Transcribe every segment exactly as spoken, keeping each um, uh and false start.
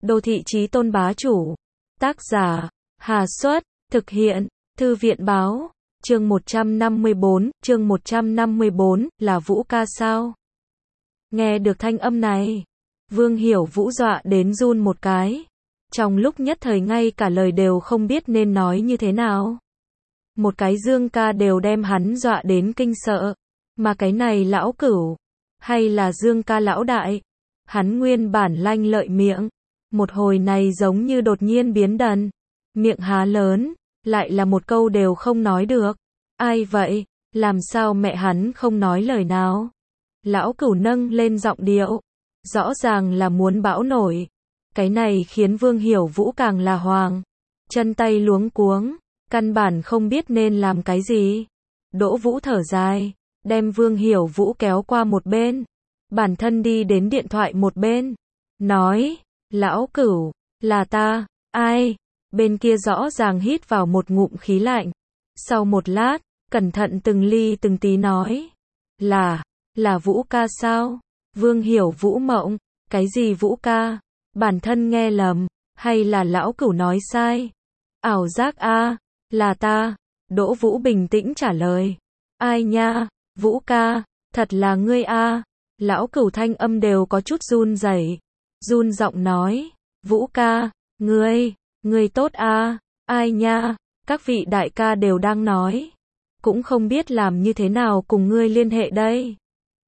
Đô thị chí tôn bá chủ. Tác giả, Hà Xuất, thực hiện, Thư viện báo, chương một trăm năm mươi bốn, chương một trăm năm mươi bốn, là Vũ ca sao? Nghe được thanh âm này, Vương Hiểu Vũ dọa đến run một cái. Trong lúc nhất thời ngay cả lời đều không biết nên nói như thế nào. Một cái Dương ca đều đem hắn dọa đến kinh sợ. Mà cái này lão cửu, hay là Dương ca lão đại? Hắn nguyên bản lanh lợi miệng, một hồi này giống như đột nhiên biến đần. Miệng há lớn, lại là một câu đều không nói được. Ai vậy? Làm sao mẹ hắn không nói lời nào? Lão cửu nâng lên giọng điệu, rõ ràng là muốn bão nổi. Cái này khiến Vương Hiểu Vũ càng là hoàng, chân tay luống cuống, căn bản không biết nên làm cái gì. Đỗ Vũ thở dài, đem Vương Hiểu Vũ kéo qua một bên, bản thân đi đến điện thoại một bên, nói, lão cửu, là ta. Ai? Bên kia rõ ràng hít vào một ngụm khí lạnh. Sau một lát, cẩn thận từng ly từng tí nói, là, là Vũ ca sao? Vương Hiểu Vũ mộng, cái gì Vũ ca? Bản thân nghe lầm, hay là lão cửu nói sai? Ảo giác a, là ta. Đỗ Vũ bình tĩnh trả lời. Ai nha, Vũ ca, thật là ngươi a. Lão cửu thanh âm đều có chút run rẩy, run giọng nói, Vũ ca, ngươi, ngươi tốt a. Ai nha, các vị đại ca đều đang nói, cũng không biết làm như thế nào cùng ngươi liên hệ đây.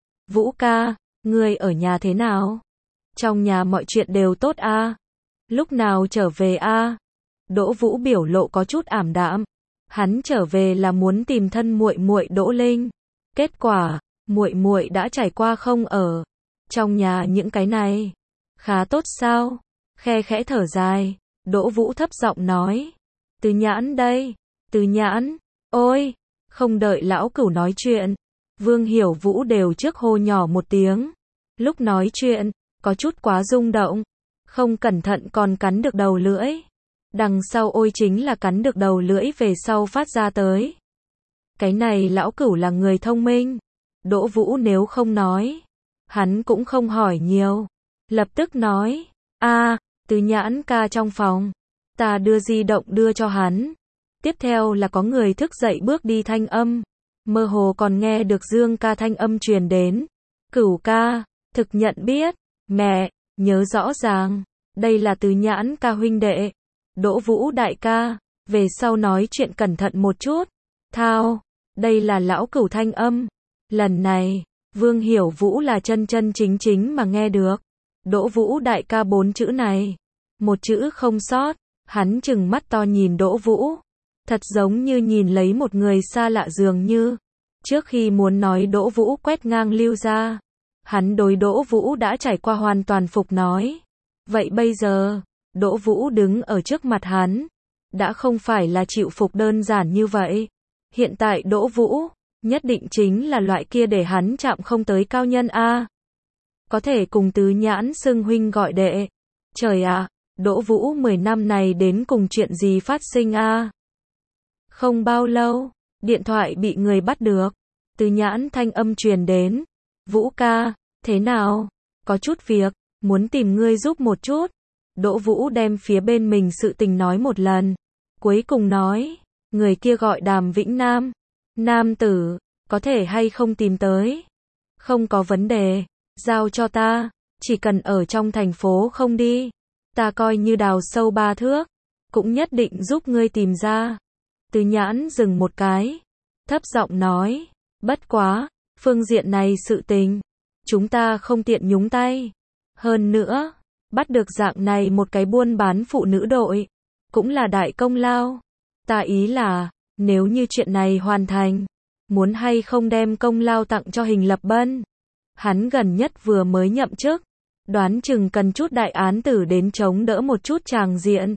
Vũ ca, ngươi ở nhà thế nào? Trong nhà mọi chuyện đều tốt a? Lúc nào trở về a? Đỗ Vũ biểu lộ có chút ảm đạm. Hắn trở về là muốn tìm thân muội muội Đỗ Linh. Kết quả, muội muội đã trải qua không ở. Trong nhà những cái này, khá tốt sao? Khe khẽ thở dài, Đỗ Vũ thấp giọng nói. Từ Nhãn đây, Từ Nhãn, ôi, không đợi lão cửu nói chuyện. Vương Hiểu Vũ đều trước hô nhỏ một tiếng. Lúc nói chuyện, có chút quá rung động, không cẩn thận còn cắn được đầu lưỡi. Đằng sau ôi chính là cắn được đầu lưỡi về sau phát ra tới. Cái này lão cửu là người thông minh. Đỗ Vũ nếu không nói, hắn cũng không hỏi nhiều. Lập tức nói, a, Từ Nhãn ca trong phòng. Ta đưa di động đưa cho hắn. Tiếp theo là có người thức dậy bước đi thanh âm. Mơ hồ còn nghe được Dương ca thanh âm truyền đến. Cửu ca, thực nhận biết. Mẹ, nhớ rõ ràng. Đây là Từ Nhãn ca huynh đệ. Đỗ Vũ đại ca, về sau nói chuyện cẩn thận một chút. Thao, đây là lão cửu thanh âm. Lần này, Vương Hiểu Vũ là chân chân chính chính mà nghe được. Đỗ Vũ đại ca bốn chữ này. Một chữ không sót, hắn trừng mắt to nhìn Đỗ Vũ. Thật giống như nhìn lấy một người xa lạ dường như. Trước khi muốn nói Đỗ Vũ quét ngang lưu ra, hắn đối Đỗ Vũ đã trải qua hoàn toàn phục nói. Vậy bây giờ, Đỗ Vũ đứng ở trước mặt hắn, đã không phải là chịu phục đơn giản như vậy. Hiện tại Đỗ Vũ, nhất định chính là loại kia để hắn chạm không tới cao nhân a. Có thể cùng Từ Nhãn xưng huynh gọi đệ. Trời ạ, Đỗ Vũ mười năm này đến cùng chuyện gì phát sinh a? Không bao lâu, điện thoại bị người bắt được. Từ Nhãn thanh âm truyền đến. Vũ ca, thế nào? Có chút việc, muốn tìm ngươi giúp một chút. Đỗ Vũ đem phía bên mình sự tình nói một lần. Cuối cùng nói, người kia gọi Đàm Vĩnh Nam. Nam tử, có thể hay không tìm tới? Không có vấn đề, giao cho ta. Chỉ cần ở trong thành phố không đi, ta coi như đào sâu ba thước, cũng nhất định giúp ngươi tìm ra. Từ Nhãn dừng một cái, thấp giọng nói, bất quá, phương diện này sự tình, chúng ta không tiện nhúng tay. Hơn nữa, bắt được dạng này một cái buôn bán phụ nữ đội, cũng là đại công lao. Ta ý là, nếu như chuyện này hoàn thành, muốn hay không đem công lao tặng cho Hình Lập Bân. Hắn gần nhất vừa mới nhậm chức, đoán chừng cần chút đại án tử đến chống đỡ một chút tràng diện.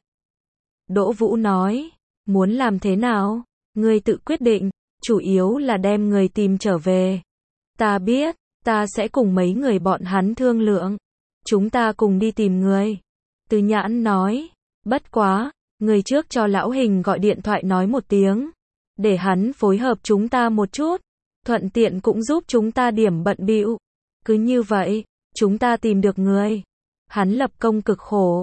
Đỗ Vũ nói, muốn làm thế nào? Ngươi tự quyết định, chủ yếu là đem người tìm trở về. Ta biết, ta sẽ cùng mấy người bọn hắn thương lượng. Chúng ta cùng đi tìm người. Từ Nhãn nói, bất quá, người trước cho lão Hình gọi điện thoại nói một tiếng. Để hắn phối hợp chúng ta một chút. Thuận tiện cũng giúp chúng ta điểm bận bịu. Cứ như vậy, chúng ta tìm được người. Hắn lập công cực khổ,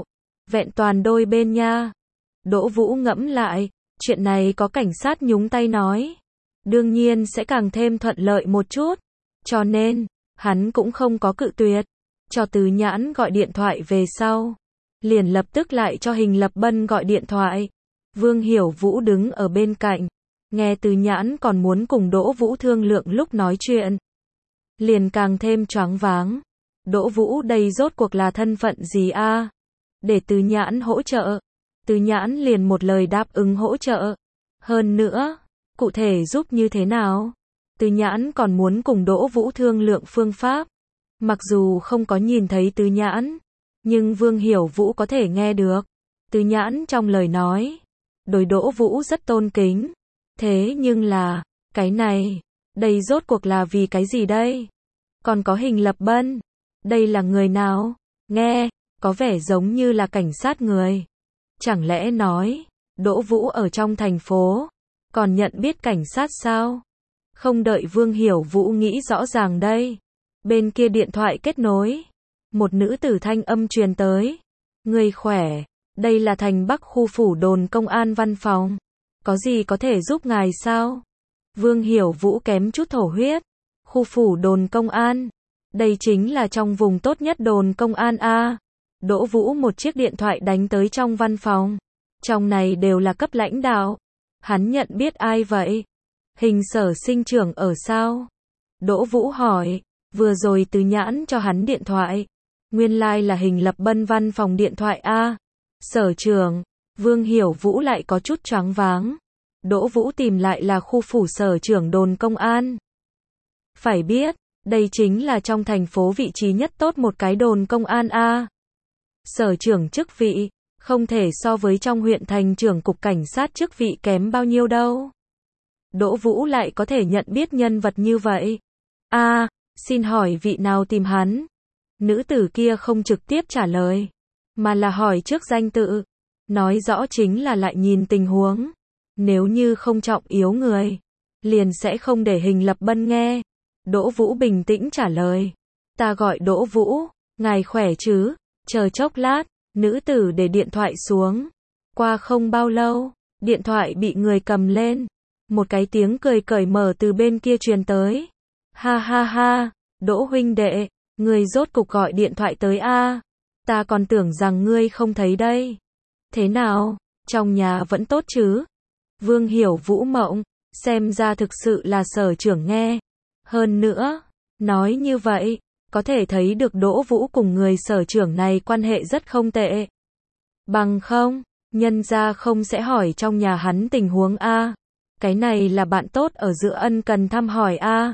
Vẹn toàn đôi bên nha. Đỗ Vũ ngẫm lại, chuyện này có cảnh sát nhúng tay nói, đương nhiên sẽ càng thêm thuận lợi một chút. Cho nên, hắn cũng không có cự tuyệt. Cho Từ Nhãn gọi điện thoại về sau. Liền lập tức lại cho Hình Lập Bân gọi điện thoại. Vương Hiểu Vũ đứng ở bên cạnh. Nghe Từ Nhãn còn muốn cùng Đỗ Vũ thương lượng lúc nói chuyện. Liền càng thêm choáng váng. Đỗ Vũ đây rốt cuộc là thân phận gì a? Để Từ Nhãn hỗ trợ. Từ Nhãn liền một lời đáp ứng hỗ trợ. Hơn nữa, cụ thể giúp như thế nào? Từ Nhãn còn muốn cùng Đỗ Vũ thương lượng phương pháp. Mặc dù không có nhìn thấy Từ Nhãn, nhưng Vương Hiểu Vũ có thể nghe được. Từ Nhãn trong lời nói, đối Đỗ Vũ rất tôn kính. Thế nhưng là, cái này, đây rốt cuộc là vì cái gì đây? Còn có Hình Lập Bân, đây là người nào? Nghe, có vẻ giống như là cảnh sát người. Chẳng lẽ nói, Đỗ Vũ ở trong thành phố, còn nhận biết cảnh sát sao? Không đợi Vương Hiểu Vũ nghĩ rõ ràng đây. Bên kia điện thoại kết nối. Một nữ tử thanh âm truyền tới. Người khỏe, đây là thành Bắc khu phủ đồn công an văn phòng. Có gì có thể giúp ngài sao? Vương Hiểu Vũ kém chút thổ huyết. Khu phủ đồn công an. Đây chính là trong vùng tốt nhất đồn công an A. Đỗ Vũ một chiếc điện thoại đánh tới trong văn phòng. Trong này đều là cấp lãnh đạo. Hắn nhận biết ai vậy? Hình Sở Sinh trưởng ở sao? Đỗ Vũ hỏi. Vừa rồi Từ Nhãn cho hắn điện thoại. Nguyên lai like là Hình Lập Bân văn phòng điện thoại A. Sở trưởng. Vương Hiểu Vũ lại có chút choáng váng. Đỗ Vũ tìm lại là khu phủ sở trưởng đồn công an. Phải biết, đây chính là trong thành phố vị trí nhất tốt một cái đồn công an A. Sở trưởng chức vị, không thể so với trong huyện thành trưởng cục cảnh sát chức vị kém bao nhiêu đâu. Đỗ Vũ lại có thể nhận biết nhân vật như vậy. A, xin hỏi vị nào tìm hắn? Nữ tử kia không trực tiếp trả lời, mà là hỏi trước danh tự. Nói rõ chính là lại nhìn tình huống. Nếu như không trọng yếu người, liền sẽ không để Hình Lập Bân nghe. Đỗ Vũ bình tĩnh trả lời. Ta gọi Đỗ Vũ, ngài khỏe chứ? Chờ chốc lát, nữ tử để điện thoại xuống. Qua không bao lâu, điện thoại bị người cầm lên. Một cái tiếng cười cởi mở từ bên kia truyền tới. Ha ha ha, Đỗ huynh đệ, ngươi rốt cục gọi điện thoại tới a? Ta còn tưởng rằng ngươi không thấy đây. Thế nào, trong nhà vẫn tốt chứ? Vương Hiểu Vũ mộng, xem ra thực sự là sở trưởng nghe. Hơn nữa, nói như vậy, có thể thấy được Đỗ Vũ cùng người sở trưởng này quan hệ rất không tệ. Bằng không, nhân gia không sẽ hỏi trong nhà hắn tình huống a. Cái này là bạn tốt ở giữa ân cần thăm hỏi a.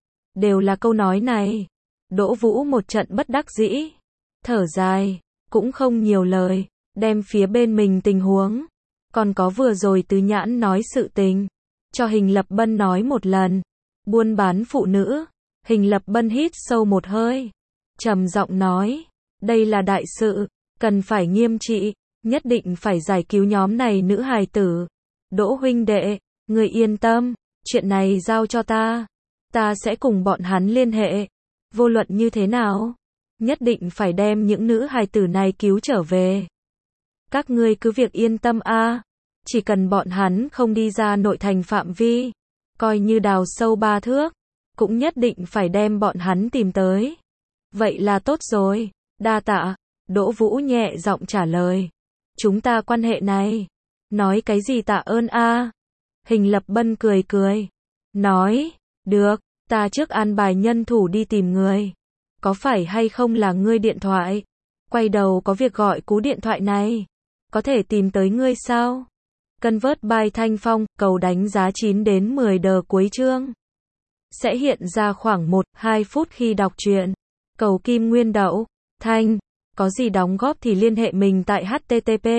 Đều là câu nói này. Đỗ Vũ một trận bất đắc dĩ, thở dài, cũng không nhiều lời, đem phía bên mình tình huống, còn có vừa rồi Từ Nhãn nói sự tình, cho Hình Lập Bân nói một lần. Buôn bán phụ nữ. Hình Lập Bân hít sâu một hơi, trầm giọng nói, đây là đại sự, cần phải nghiêm trị, nhất định phải giải cứu nhóm này nữ hài tử. Đỗ huynh đệ, người yên tâm, chuyện này giao cho ta, ta sẽ cùng bọn hắn liên hệ, vô luận như thế nào, nhất định phải đem những nữ hài tử này cứu trở về. Các ngươi cứ việc yên tâm a, chỉ cần bọn hắn không đi ra nội thành phạm vi, coi như đào sâu ba thước, cũng nhất định phải đem bọn hắn tìm tới. Vậy là tốt rồi, đa tạ. Đỗ Vũ nhẹ giọng trả lời. Chúng ta quan hệ này, nói cái gì tạ ơn a? Hình Lập Bân cười cười, nói, được, ta trước an bài nhân thủ đi tìm người. Có phải hay không là ngươi điện thoại? Quay đầu có việc gọi cú điện thoại này, có thể tìm tới ngươi sao? Convert by Thanh Phong, cầu đánh giá chín đến mười đờ cuối chương. Sẽ hiện ra khoảng một đến hai phút khi đọc truyện. Cầu Kim Nguyên Đậu, Thanh, có gì đóng góp thì liên hệ mình tại http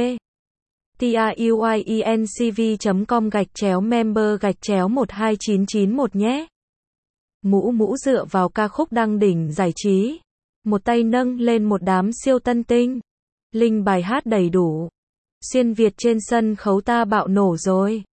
truyencv chấm com gạch chéo member gạch chéo một hai chín chín một nhé. Mũ Mũ dựa vào ca khúc đăng đỉnh giải trí, một tay nâng lên một đám siêu tân tinh. Link bài hát đầy đủ. Xuyên Việt trên sân khấu ta bạo nổ rồi.